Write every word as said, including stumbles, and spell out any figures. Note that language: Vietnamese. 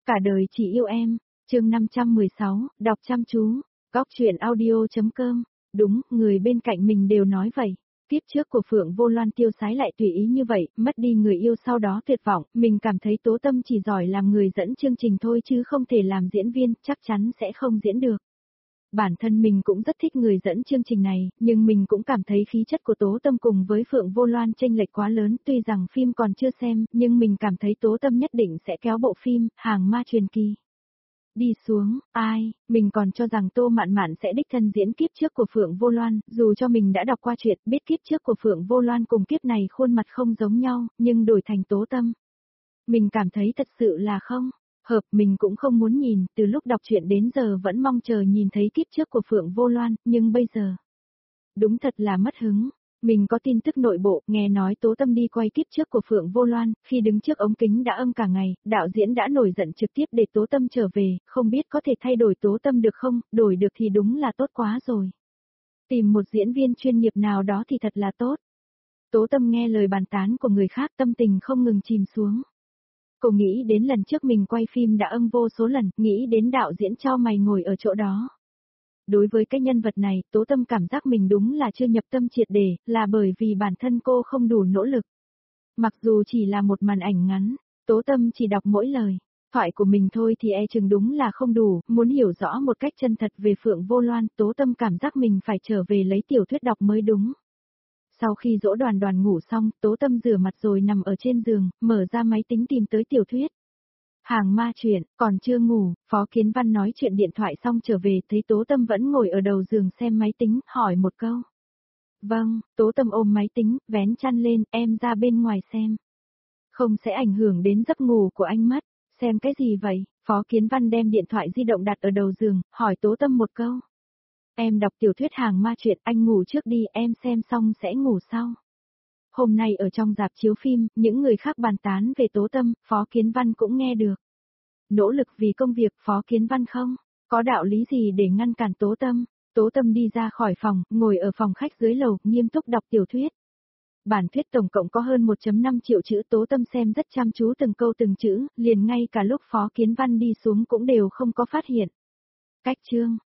Cả đời chỉ yêu em, chương năm trăm mười sáu, đọc chăm chú, góc truyện audio.com, đúng, người bên cạnh mình đều nói vậy. Kiếp trước của Phượng Vô Loan tiêu sái lại tùy ý như vậy, mất đi người yêu sau đó tuyệt vọng, mình cảm thấy Tố Tâm chỉ giỏi làm người dẫn chương trình thôi chứ không thể làm diễn viên, chắc chắn sẽ không diễn được. Bản thân mình cũng rất thích người dẫn chương trình này, nhưng mình cũng cảm thấy khí chất của Tố Tâm cùng với Phượng Vô Loan chênh lệch quá lớn, tuy rằng phim còn chưa xem, nhưng mình cảm thấy Tố Tâm nhất định sẽ kéo bộ phim Hàng Ma Truyền Kỳ đi xuống. Ai, mình còn cho rằng Tô Mạn Mạn sẽ đích thân diễn kiếp trước của Phượng Vô Loan, dù cho mình đã đọc qua chuyện, biết kiếp trước của Phượng Vô Loan cùng kiếp này khuôn mặt không giống nhau, nhưng đổi thành Tố Tâm. Mình cảm thấy thật sự là không hợp, mình cũng không muốn nhìn, từ lúc đọc truyện đến giờ vẫn mong chờ nhìn thấy kiếp trước của Phượng Vô Loan, nhưng bây giờ, đúng thật là mất hứng. Mình có tin tức nội bộ, nghe nói Tố Tâm đi quay kiếp trước của Phượng Vô Loan, khi đứng trước ống kính đã âm cả ngày, đạo diễn đã nổi giận trực tiếp để Tố Tâm trở về, không biết có thể thay đổi Tố Tâm được không, đổi được thì đúng là tốt quá rồi. Tìm một diễn viên chuyên nghiệp nào đó thì thật là tốt. Tố Tâm nghe lời bàn tán của người khác, tâm tình không ngừng chìm xuống. Cô nghĩ đến lần trước mình quay phim đã âm vô số lần, nghĩ đến đạo diễn cho mày ngồi ở chỗ đó. Đối với cái nhân vật này, Tố Tâm cảm giác mình đúng là chưa nhập tâm triệt để, là bởi vì bản thân cô không đủ nỗ lực. Mặc dù chỉ là một màn ảnh ngắn, Tố Tâm chỉ đọc mỗi lời thoại của mình thôi thì e chừng đúng là không đủ, muốn hiểu rõ một cách chân thật về Phượng Vô Loan, Tố Tâm cảm giác mình phải trở về lấy tiểu thuyết đọc mới đúng. Sau khi dỗ Đoàn Đoàn ngủ xong, Tố Tâm rửa mặt rồi nằm ở trên giường, mở ra máy tính tìm tới tiểu thuyết. Hàng Ma Truyện, còn chưa ngủ, Phó Kiến Văn nói chuyện điện thoại xong trở về, thấy Tố Tâm vẫn ngồi ở đầu giường xem máy tính, hỏi một câu. Vâng, Tố Tâm ôm máy tính, vén chăn lên, em ra bên ngoài xem. Không sẽ ảnh hưởng đến giấc ngủ của anh mất, xem cái gì vậy? Phó Kiến Văn đem điện thoại di động đặt ở đầu giường, hỏi Tố Tâm một câu. Em đọc tiểu thuyết Hàng Ma Truyện, anh ngủ trước đi, em xem xong sẽ ngủ sau. Hôm nay ở trong rạp chiếu phim, những người khác bàn tán về Tố Tâm, Phó Kiến Văn cũng nghe được. Nỗ lực vì công việc, Phó Kiến Văn không có đạo lý gì để ngăn cản Tố Tâm. Tố Tâm đi ra khỏi phòng, ngồi ở phòng khách dưới lầu, nghiêm túc đọc tiểu thuyết. Bản thuyết tổng cộng có hơn một phẩy năm triệu chữ, Tố Tâm xem rất chăm chú từng câu từng chữ, liền ngay cả lúc Phó Kiến Văn đi xuống cũng đều không có phát hiện. Cách chương